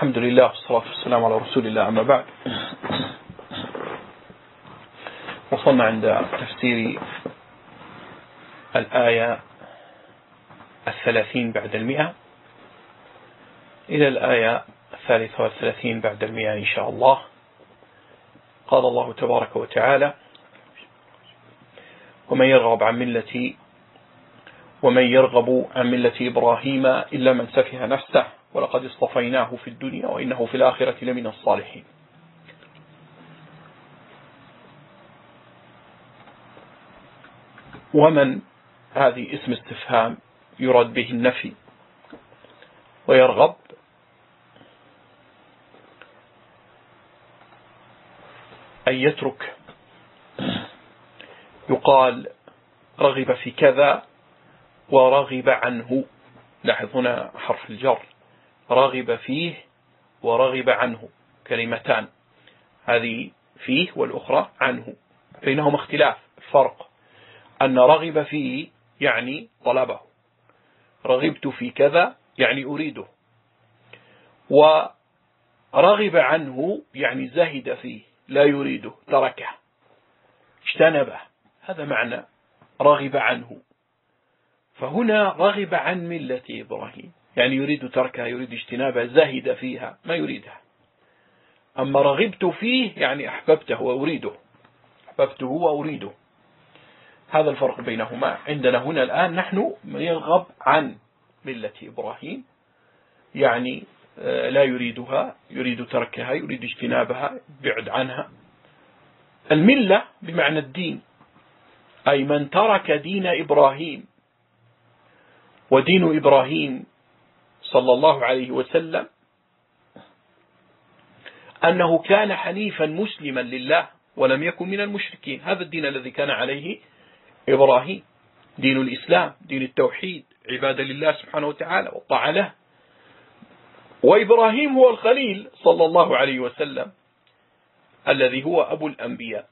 الحمد لله والصلاة والسلام على رسول الله، أما بعد. وصلنا عند تفسير الآية 30 بعد 100 إلى الآية 33 بعد 100 إن شاء الله. قال الله تبارك وتعالى: ومن يرغب عن ملة إبراهيم إلا من سفه نفسه ولقد اصطفيناه في الدنيا وإنه في الآخرة لمن الصالحين. ومن هذه اسم استفهام يراد به النفي، ويرغب أن يترك، يقال رغب في كذا ورغب عنه. لاحظ هنا حرف الجر، رغب فيه ورغب عنه كلمتان، هذه فيه والأخرى عنه، بينهما اختلاف. الفرق أن رغب فيه يعني طلبه، رغبت في كذا يعني أريده، ورغب عنه يعني زهد فيه، لا يريده، تركه، اجتنبه. هذا معنى رغب عنه. فهنا رغب عن ملة إبراهيم يعني يريد تركها، يريد اجتنابها، زهد فيها، ما يريدها. أما رغبت فيه يعني أحببته وأريده، أحببته وأريده. هذا الفرق بينهما عندنا هنا الآن. نحن يرغب عن ملة إبراهيم يعني لا يريدها، يريد تركها، يريد اجتنابها، بعد عنها. الملة بمعنى الدين، أي من ترك دين إبراهيم. ودين إبراهيم صلى الله عليه وسلم أنه كان حنيفا مسلما لله ولم يكن من المشركين. هذا الدين الذي كان عليه إبراهيم، دين الإسلام، دين التوحيد، عبادة لله سبحانه وتعالى والطاعة له. وإبراهيم هو الخليل صلى الله عليه وسلم الذي هو أبو الأنبياء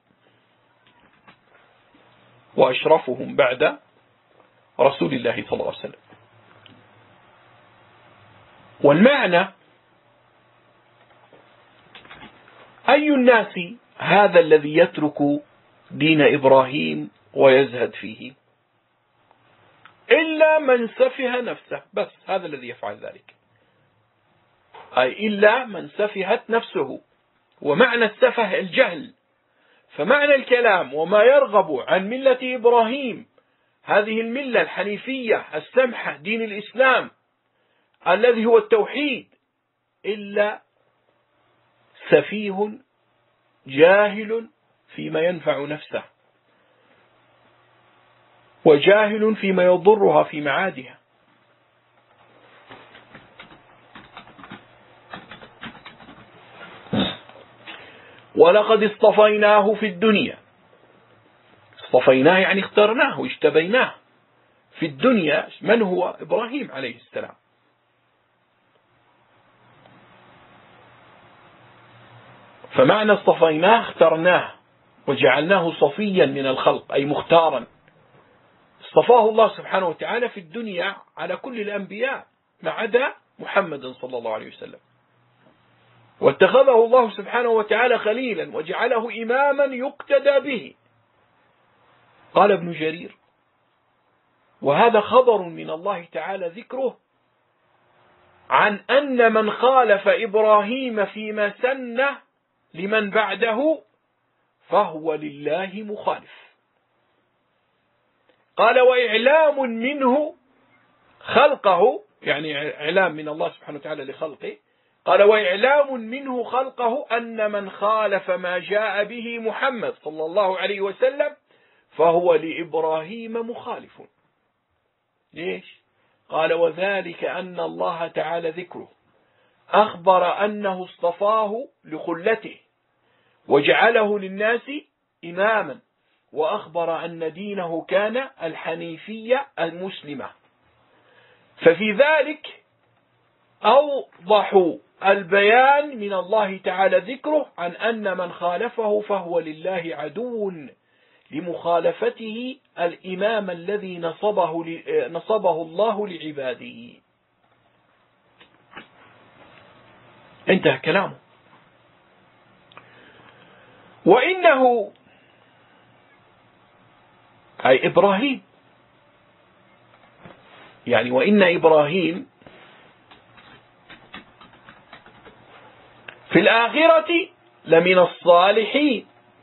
وأشرفهم بعد رسول الله صلى الله عليه وسلم. والمعنى: أي الناس هذا الذي يترك دين إبراهيم ويزهد فيه؟ إلا من سفه نفسه، بس هذا الذي يفعل ذلك، أي إلا من سفهت نفسه. ومعنى السفه الجهل. فمعنى الكلام: وما يرغب عن ملة إبراهيم، هذه الملة الحنيفية السمحة، دين الإسلام الذي هو التوحيد، إلا سفيه جاهل فيما ينفع نفسه، وجاهل فيما يضرها في معادها. ولقد اصطفيناه في الدنيا. اصطفيناه يعني اخترناه واجتبيناه في الدنيا. من هو؟ إبراهيم عليه السلام. فمعنى اصطفيناه اخترناه وجعلناه صفيا من الخلق، أي مختارا. اصطفاه الله سبحانه وتعالى في الدنيا على كل الأنبياء ما عدا محمد صلى الله عليه وسلم. واتخذه الله سبحانه وتعالى خليلا وجعله إماما يقتدى به. قال ابن جرير: وهذا خبر من الله تعالى ذكره عن أن من خالف إبراهيم فيما سنه لمن بعده فهو لله مخالف. قال: وإعلام منه خلقه، يعني إعلام من الله سبحانه وتعالى لخلقه. قال: وإعلام منه خلقه أن من خالف ما جاء به محمد صلى الله عليه وسلم فهو لإبراهيم مخالف. ليش؟ قال: وذلك أن الله تعالى ذكره أخبر أنه اصطفاه لخلته وجعله للناس إماما، وأخبر أن دينه كان الحنيفية المسلمة. ففي ذلك أوضح البيان من الله تعالى ذكره عن أن من خالفه فهو لله عدو لمخالفته الإمام الذي نصبه الله لعباده. انتهى كلامه. وإنه أي إبراهيم، يعني وإن إبراهيم في الآخرة لمن الصالحين.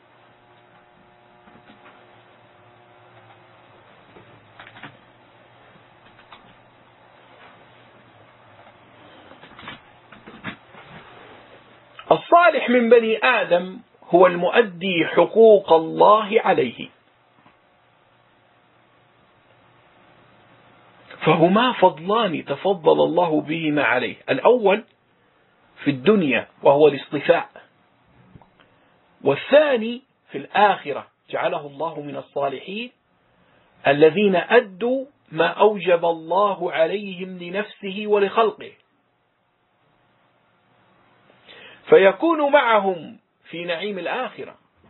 الصالح من بني آدم هو المؤدي حقوق الله عليه، فهما فضلان تفضل الله بهما عليه. الأول في الدنيا وهو الاصطفاء، والثاني في الآخرة جعله الله من الصالحين الذين أدوا ما أوجب الله عليهم لنفسه ولخلقه، فيكون معهم في نعيم الآخرة.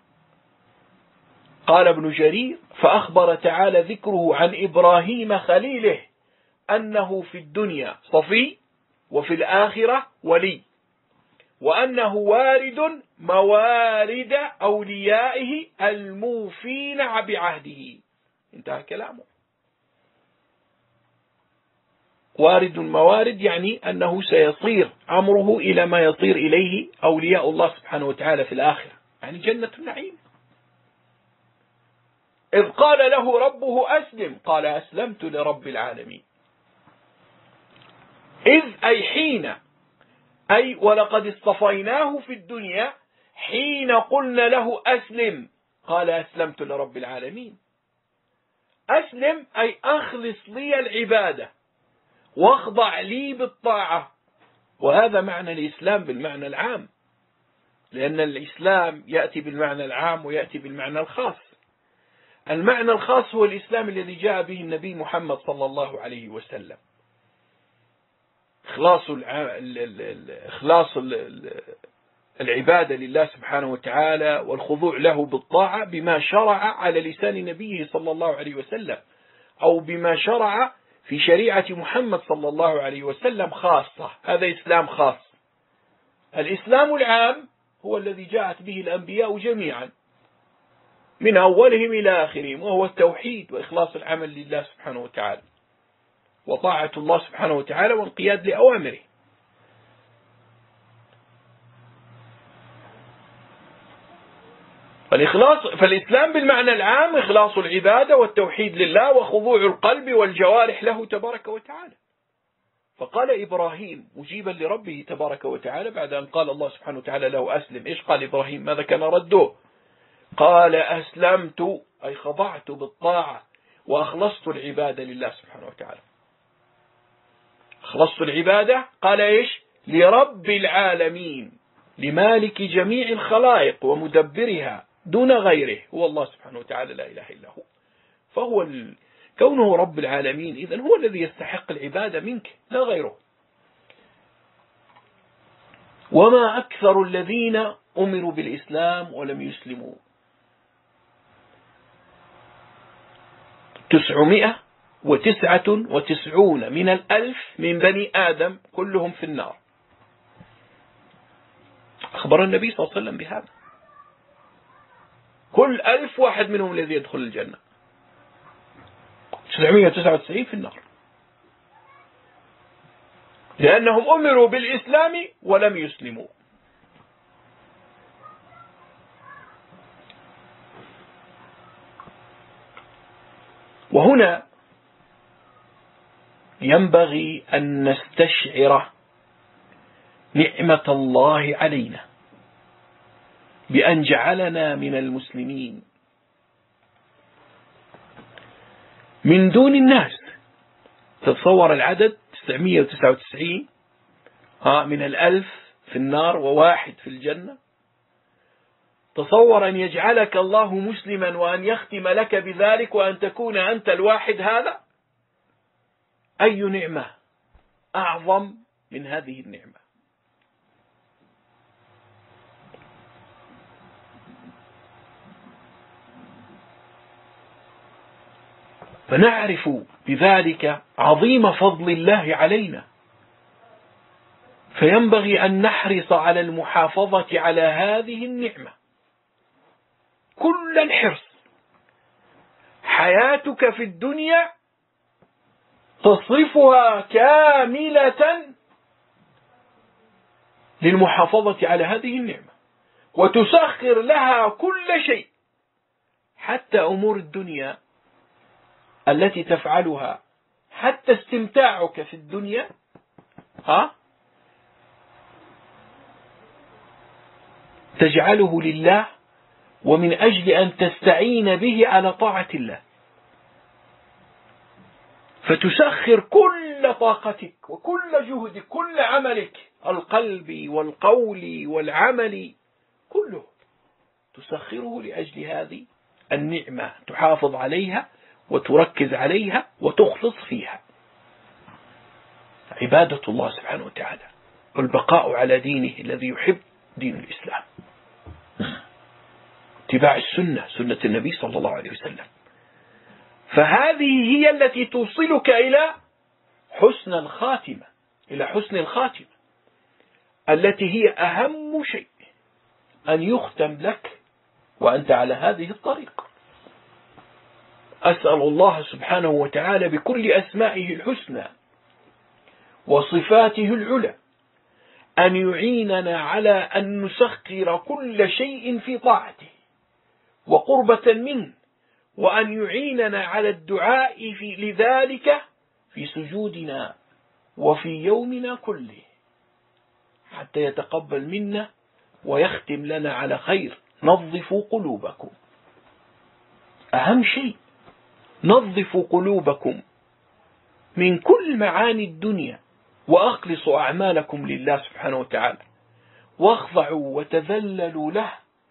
قال ابن جرير: فأخبر تعالى ذكره عن إبراهيم خليله أنه في الدنيا صفي وفي الآخرة ولي، وأنه وارد موارد أوليائه الموفين بعهده. انتهى كلامه. وارد موارد يعني أنه سيصير أمره إلى ما يصير إليه أولياء الله سبحانه وتعالى في الآخرة، يعني جنة النعيم. إذ قال له ربه أسلم قال أسلمت لرب العالمين. إذ أي حين، أي ولقد اصطفيناه في الدنيا حين قلنا له أسلم قال أسلمت لرب العالمين. أسلم أي أخلص لي العبادة واخضع لي بالطاعة، وهذا معنى الإسلام بالمعنى العام، لأن الإسلام يأتي بالمعنى العام ويأتي بالمعنى الخاص. المعنى الخاص هو الإسلام الذي جاء به النبي محمد صلى الله عليه وسلم، إخلاص العبادة لله سبحانه وتعالى والخضوع له بالطاعة بما شرع على لسان نبيه صلى الله عليه وسلم، أو بما شرع في شريعة محمد صلى الله عليه وسلم خاصة. هذا إسلام خاص. الإسلام العام هو الذي جاءت به الأنبياء جميعا من أولهم إلى آخرهم، وهو التوحيد وإخلاص العمل لله سبحانه وتعالى وطاعة الله سبحانه وتعالى وانقياد لأوامره. فالإسلام بالمعنى العام إخلاص العبادة والتوحيد لله وخضوع القلب والجوارح له تبارك وتعالى. فقال إبراهيم مجيبا لربه تبارك وتعالى بعد أن قال الله سبحانه وتعالى له أسلم، إيش قال إبراهيم؟ ماذا كان رده؟ قال أسلمت أي خضعت بالطاعة وأخلصت العبادة لله سبحانه وتعالى. أخلصت العبادة قال إيش؟ لرب العالمين، لمالك جميع الخلائق ومدبرها دون غيره، هو الله سبحانه وتعالى لا إله إلا هو. فهو كونه رب العالمين إذن هو الذي يستحق العبادة منك لا غيره. وما أكثر الذين أمروا بالإسلام ولم يسلموا، 999 من 1000 من بني آدم كلهم في النار. أخبر النبي صلى الله عليه وسلم بهذا. كل 1000 واحد منهم الذي يدخل الجنة، 999 في النار، لأنهم أمروا بالإسلام ولم يسلموا. وهنا ينبغي أن نستشعر نعمة الله علينا بأن جعلنا من المسلمين من دون الناس. تتصور العدد 999 من 1000 في النار وواحد في الجنة. تصور أن يجعلك الله مسلما وأن يختم لك بذلك وأن تكون أنت الواحد هذا. أي نعمة أعظم من هذه النعمة؟ فنعرف بذلك عظيم فضل الله علينا، فينبغي أن نحرص على المحافظة على هذه النعمة كل الحرص. حياتك في الدنيا تصرفها كاملة للمحافظة على هذه النعمة، وتسخر لها كل شيء، حتى أمور الدنيا التي تفعلها، حتى استمتاعك في الدنيا تجعله لله، ومن أجل أن تستعين به على طاعة الله، فتسخر كل طاقتك وكل جهدك، كل عملك القلبي والقولي والعملي كله تسخره لأجل هذه النعمة، تحافظ عليها وتركز عليها وتخلص فيها. عبادة الله سبحانه وتعالى والبقاء على دينه الذي يحب، دين الإسلام، اتباع السنة، سنة النبي صلى الله عليه وسلم. فهذه هي التي توصلك إلى حسن الخاتمة، إلى حسن الخاتمة التي هي أهم شيء، أن يختم لك وأنت على هذه الطريقة. أسأل الله سبحانه وتعالى بكل أسمائه الحسنى وصفاته العلى أن يعيننا على أن نسخر كل شيء في طاعته وقربة منه، وأن يعيننا على الدعاء لذلك في سجودنا وفي يومنا كله، حتى يتقبل منا ويختم لنا على خير. نظفوا قلوبكم، أهم شيء نظفوا قلوبكم من كل معاني الدنيا، وأخلصوا أعمالكم لله سبحانه وتعالى، واخضعوا وتذللوا له.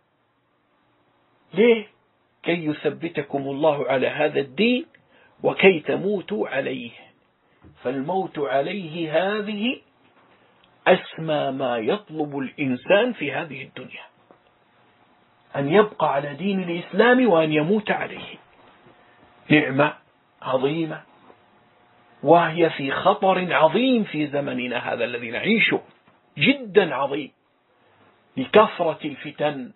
ليه؟ كي يثبتكم الله على هذا الدين وكي تموتوا عليه. فالموت عليه هذه أسمى ما يطلب الإنسان في هذه الدنيا، أن يبقى على دين الإسلام وأن يموت عليه. نعمة عظيمة، وهي في خطر عظيم في زمننا هذا الذي نعيشه، جدا عظيم، لكثرة الفتن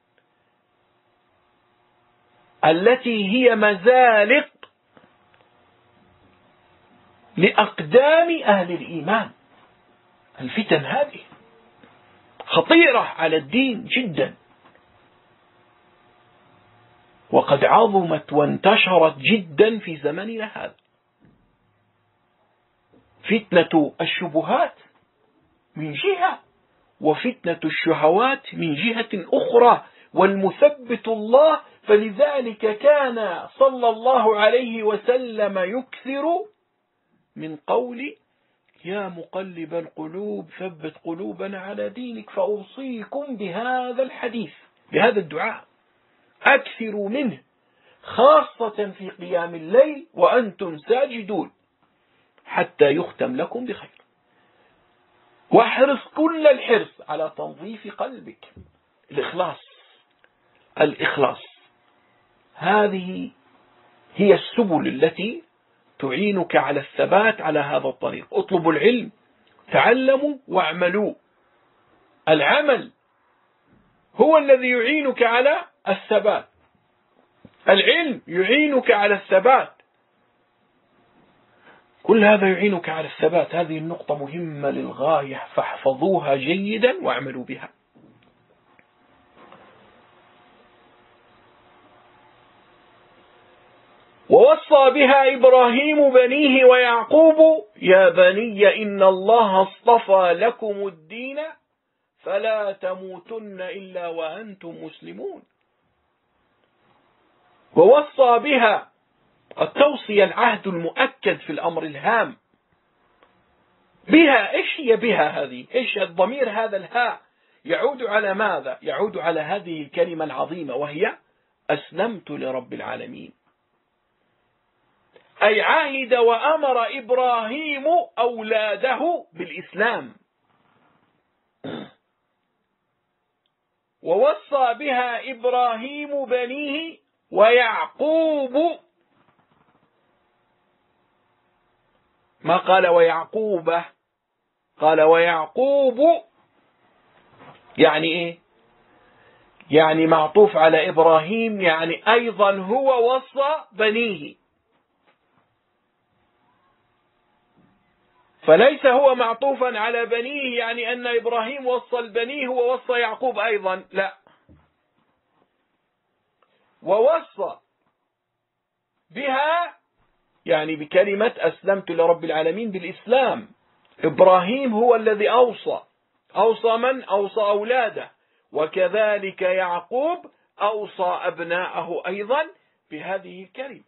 التي هي مزالق لأقدام أهل الإيمان. الفتن هذه خطيرة على الدين جدا، وقد عظمت وانتشرت جدا في زمننا هذا. فتنة الشبهات من جهة، وفتنة الشهوات من جهة أخرى، والمثبت الله. فلذلك كان صلى الله عليه وسلم يكثر من قول يا مقلب القلوب ثبت قلوبنا على دينك. فأوصيكم بهذا الحديث، بهذا الدعاء، أكثروا منه، خاصة في قيام الليل وأنتم ساجدون، حتى يختم لكم بخير. واحرص كل الحرص على تنظيف قلبك. الإخلاص هذه هي السبل التي تعينك على الثبات على هذا الطريق. اطلبوا العلم، تعلموا واعملوا. العمل هو الذي يعينك على الثبات، العلم يعينك على الثبات، كل هذا يعينك على الثبات. هذه النقطة مهمة للغاية، فاحفظوها جيدا واعملوا بها. ووصى بها إبراهيم بنيه ويعقوب يا بني إن الله اصطفى لكم الدين فلا تموتن إلا وأنتم مسلمون. ووصى بها، التوصية العهد المؤكد في الأمر الهام. بها، إيش هي بها هذه؟ إيش الضمير هذا الهاء يعود على ماذا؟ يعود على هذه الكلمة العظيمة، وهي أسلمت لرب العالمين. أي عاهد وأمر إبراهيم أولاده بالإسلام. ووصى بها إبراهيم بنيه ويعقوب، ما قال ويعقوب، قال ويعقوب يعني إيه؟ يعني معطوف على إبراهيم، يعني أيضا هو وصى بنيه، فليس هو معطوفا على بنيه يعني أن إبراهيم وصى البنيه ووصى يعقوب أيضا، لا، ووصى بها يعني بكلمة أسلمت لرب العالمين بالإسلام. إبراهيم هو الذي أوصى من؟ أوصى أولاده، وكذلك يعقوب أوصى أبناءه أيضا بهذه الكلمة،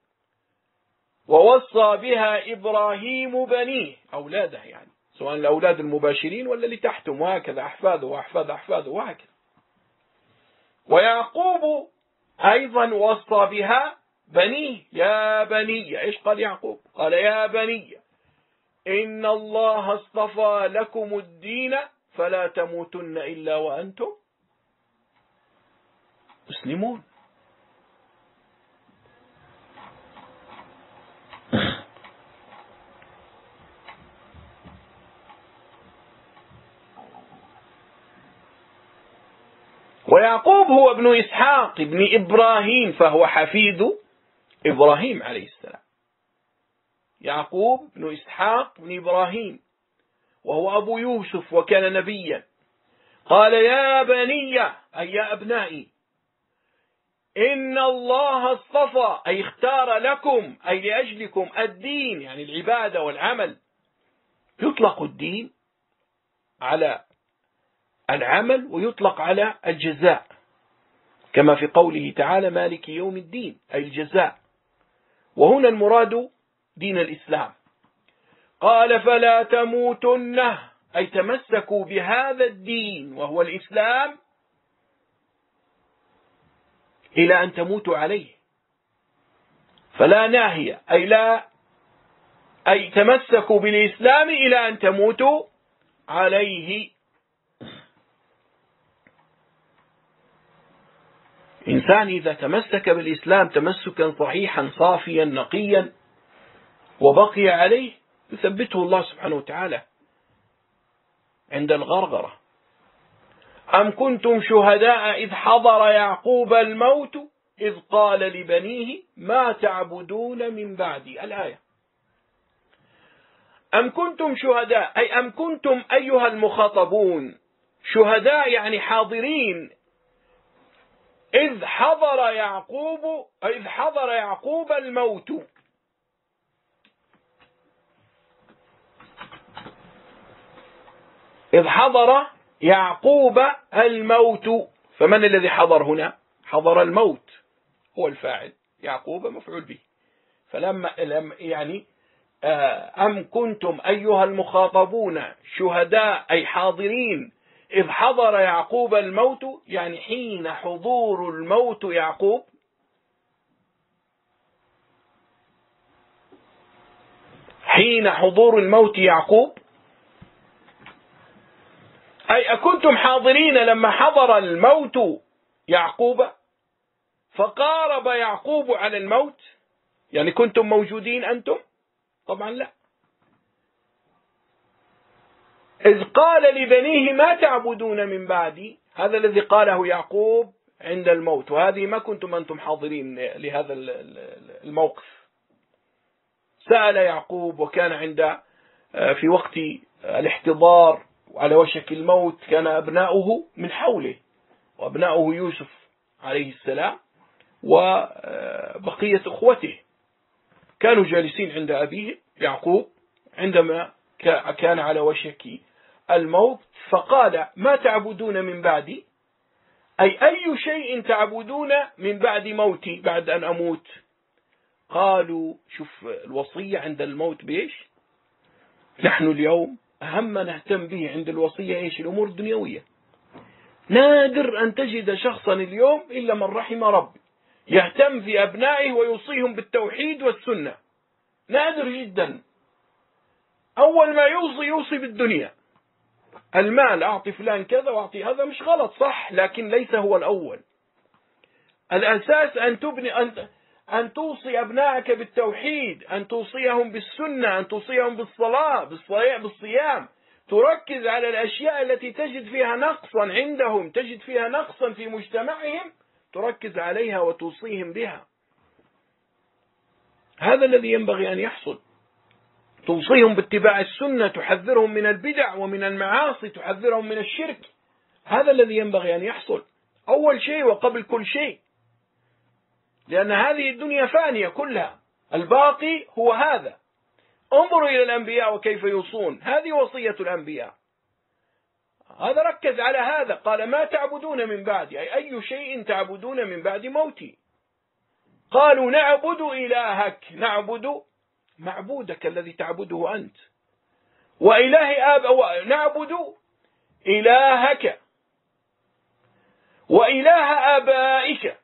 ووصى بها إبراهيم بنيه أولاده، يعني سواء الأولاد المباشرين ولا اللي تحتهم، وهكذا أحفاده وأحفاد أحفاده وهكذا. ويعقوب أيضا وصى بها بنيه، يا بني، إيش قال يعقوب؟ قال يا بني إن الله اصطفى لكم الدين فلا تموتن إلا وأنتم مسلمون. ويعقوب هو ابن إسحاق ابن إبراهيم، فهو حفيد إبراهيم عليه السلام. يعقوب بن إسحاق بن إبراهيم، وهو أبو يوسف وكان نبيا. قال يا بني أي يا أبنائي إن الله اصطفى أي اختار لكم أي لأجلكم الدين، يعني العبادة والعمل. يطلق الدين على العمل ويطلق على الجزاء، كما في قوله تعالى مالك يوم الدين أي الجزاء، وهنا المراد دين الإسلام. قال فلا تموتن أي تمسكوا بهذا الدين وهو الإسلام إلى أن تموتوا عليه. فلا ناهية أي لا، أي تمسكوا بالإسلام إلى أن تموتوا عليه. إنسان إذا تمسك بالإسلام تمسكا صحيحا صافيا نقيا وبقي عليه يثبته الله سبحانه وتعالى عند الغرغرة. أم كنتم شهداء إذ حضر يعقوب الموت إذ قال لبنيه ما تعبدون من بعدي، الآية. أم كنتم شهداء أي أم كنتم أيها المخاطبون شهداء يعني حاضرين إذ حضر يعقوب الموت. إذ حضر يعقوب الموت، فمن الذي حضر هنا؟ حضر الموت هو الفاعل، يعقوب مفعول به. فلما يعني أم كنتم أيها المخاطبون شهداء أي حاضرين إذ حضر يعقوب الموت، يعني حين حضور الموت يعقوب. حين حضور الموت يعقوب أي أكنتم حاضرين لما حضر الموت يعقوب فقارب يعقوب على الموت، يعني كنتم موجودين أنتم؟ طبعا لا. إذ قال لبنيه ما تعبدون من بعدي، هذا الذي قاله يعقوب عند الموت، وهذه ما كنتم أنتم حاضرين لهذا الموقف. سأل يعقوب وكان عند في وقت الاحتضار وعلى وشك الموت كان أبناؤه من حوله، وأبناؤه يوسف عليه السلام وبقية أخوته كانوا جالسين عند أبيه يعقوب عندما كان على وشك الموت، فقال ما تعبدون من بعدي أي شيء تعبدون من بعد موتي، بعد أن أموت. قالوا شوف الوصية عند الموت بإيش؟ نحن اليوم أهم ما نهتم به عند الوصية إيش؟ الأمور الدنيوية. نادر أن تجد شخصا اليوم إلا من رحم ربي يهتم في أبنائه ويوصيهم بالتوحيد والسنة، نادر جدا. أول ما يوصي بالدنيا، المال، أعطي فلان كذا وأعطي هذا، مش غلط صح، لكن ليس هو الأول. الأساس أن تبني أن توصي أبنائك بالتوحيد، أن توصيهم بالسنة، أن توصيهم بالصلاة بالصيام، تركز على الأشياء التي تجد فيها نقصا عندهم، تجد فيها نقصا في مجتمعهم، تركز عليها وتوصيهم بها. هذا الذي ينبغي أن يحصل. توصيهم باتباع السنة، تحذرهم من البدع ومن المعاصي، تحذرهم من الشرك. هذا الذي ينبغي أن يحصل أول شيء وقبل كل شيء، لأن هذه الدنيا فانية كلها، الباقي هو هذا. انظروا إلى الأنبياء وكيف يوصون، هذه وصية الأنبياء. هذا ركز على هذا، قال ما تعبدون من بعدي، أي شيء تعبدون من بعد موتي. قالوا نعبد إلهك، نعبد معبودك الذي تعبده أنت، نعبد إلهك وإله آبائك،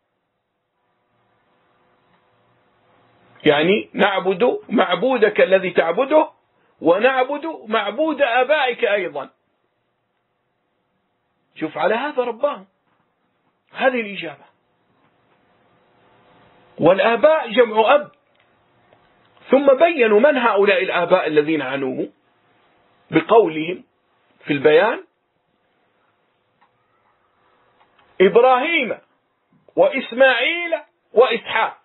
يعني نعبد معبودك الذي تعبده ونعبد معبود آبائك أيضا. شوف على هذا ربهم، هذه الإجابة. والآباء جمع أب. ثم بينوا من هؤلاء الآباء الذين عنوه بقولهم في البيان: إبراهيم وإسماعيل وإسحاق.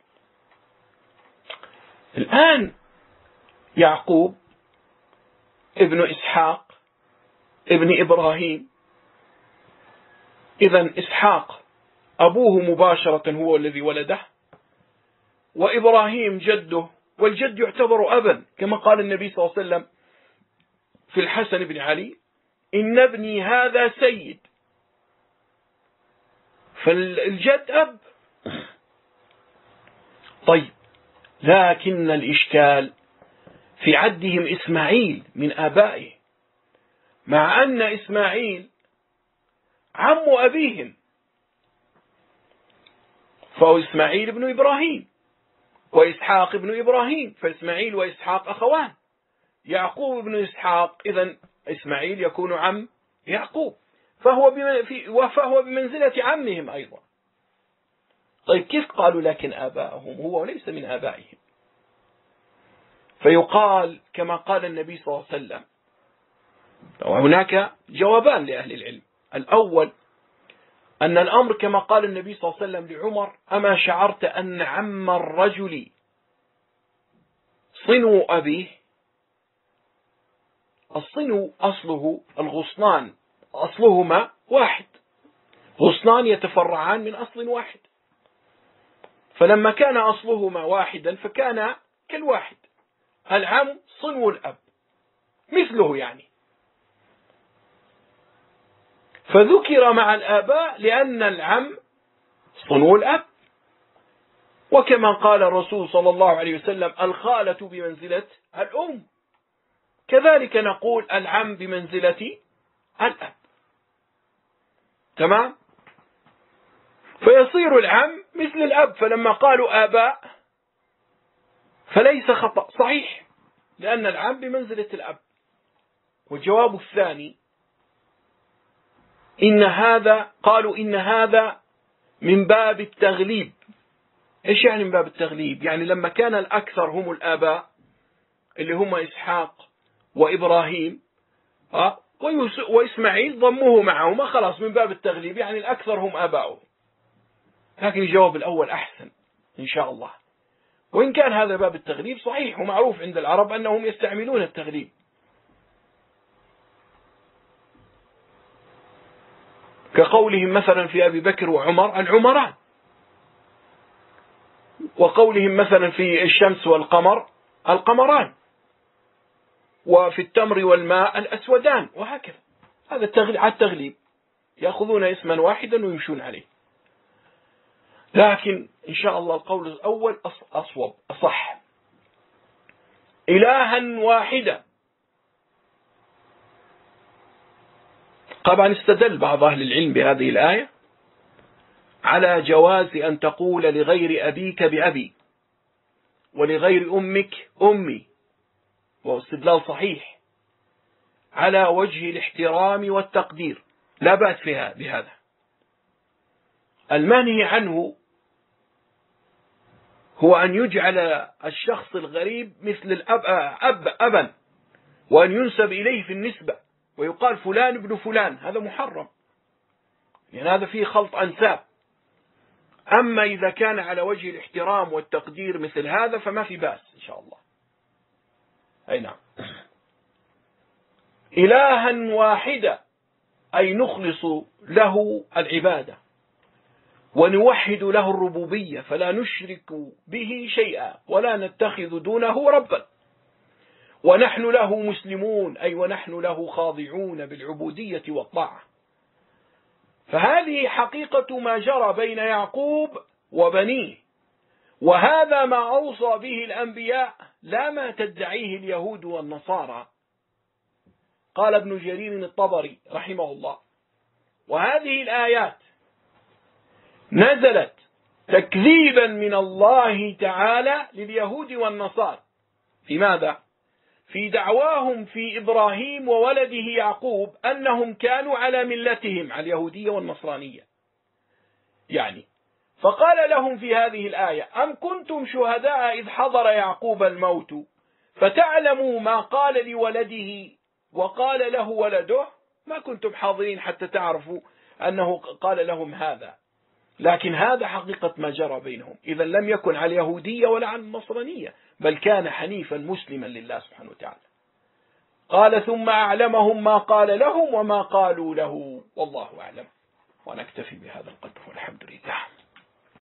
الآن يعقوب ابن إسحاق ابن إبراهيم، إذن إسحاق أبوه مباشرة هو الذي ولده، وإبراهيم جده، والجد يعتبر أبا، كما قال النبي صلى الله عليه وسلم في الحسن بن علي: إن ابني هذا سيد. فالجد أب. طيب، لكن الإشكال في عدهم إسماعيل من آبائه، مع أن إسماعيل عم أبيهم، فهو إسماعيل بن إبراهيم، وإسحاق بن إبراهيم، فإسماعيل وإسحاق أخوان. يعقوب بن إسحاق، إذن إسماعيل يكون عم يعقوب، فهو بمنزلة عمهم أيضا. طيب، كيف قالوا لكن آباءهم؟ هو ليس من آبائهم. فيقال كما قال النبي صلى الله عليه وسلم، وهناك جوابان لأهل العلم. الأول أن الأمر كما قال النبي صلى الله عليه وسلم لعمر: أما شعرت أن عم الرجل صنو أبيه؟ الصنو أصله الغصنان، أصلهما واحد، غصنان يتفرعان من أصل واحد، فلما كان أصلهما واحدا فكان كالواحد. العم صنو الأب، مثله يعني. فذكر مع الآباء لأن العم صنو الأب. وكما قال الرسول صلى الله عليه وسلم: الخالة بمنزلة الأم. كذلك نقول العم بمنزلة الأب. تمام؟ فيصير العم مثل الأب. فلما قالوا آباء فليس خطأ، صحيح، لأن العم بمنزلة الأب. والجواب الثاني: قالوا إن هذا من باب التغليب. إيش يعني من باب التغليب؟ يعني لما كان الأكثر هم الآباء اللي هم إسحاق وإبراهيم وإسماعيل، ضموه معهما، خلاص من باب التغليب، يعني الأكثر هم آباؤه. لكن الجواب الأول أحسن إن شاء الله. وإن كان هذا باب التغليب صحيح، ومعروف عند العرب أنهم يستعملون التغليب. كقولهم مثلا في أبي بكر وعمر العمران، وقولهم مثلا في الشمس والقمر القمران، وفي التمر والماء الأسودان، وهكذا. هذا التغليب، يأخذون اسما واحدا ويمشون عليه. لكن إن شاء الله القول الأول أصوب، أصح. إلها واحدا. طبعا استدل بعض أهل العلم بهذه الآية على جواز أن تقول لغير أبيك بأبي ولغير أمك أمي، واستدلال صحيح على وجه الاحترام والتقدير، لا بأس بهذا. المنهي عنه هو أن يجعل الشخص الغريب مثل الأب أبا، وأن ينسب إليه في النسبة ويقال فلان ابن فلان، هذا محرم، لأن هذا فيه خلط أنساب. أما إذا كان على وجه الاحترام والتقدير مثل هذا فما في بأس إن شاء الله. أي نعم. إلها واحدا أي نخلص له العبادة ونوحد له الربوبية، فلا نشرك به شيئا ولا نتخذ دونه ربا، ونحن له مسلمون أي ونحن له خاضعون بالعبودية والطاعة. فهذه حقيقة ما جرى بين يعقوب وبنيه، وهذا ما أوصى به الأنبياء لا ما تدعيه اليهود والنصارى. قال ابن جرير الطبري رحمه الله: وهذه الآيات نزلت تكذيبا من الله تعالى لليهود والنصارى في ماذا؟ في دعواهم في إبراهيم وولده يعقوب أنهم كانوا على ملتهم، على اليهودية والنصرانية. يعني فقال لهم في هذه الآية: أم كنتم شهداء إذ حضر يعقوب الموت فتعلموا ما قال لولده وقال له ولده؟ ما كنتم حاضرين حتى تعرفوا أنه قال لهم هذا، لكن هذا حقيقة ما جرى بينهم. إذا لم يكن على اليهودية ولا على النصرانية، بل كان حنيفا مسلما لله سبحانه وتعالى. قال: ثم أعلمهم ما قال لهم وما قالوا له، والله أعلم. ونكتفي بهذا القدر والحمد لله.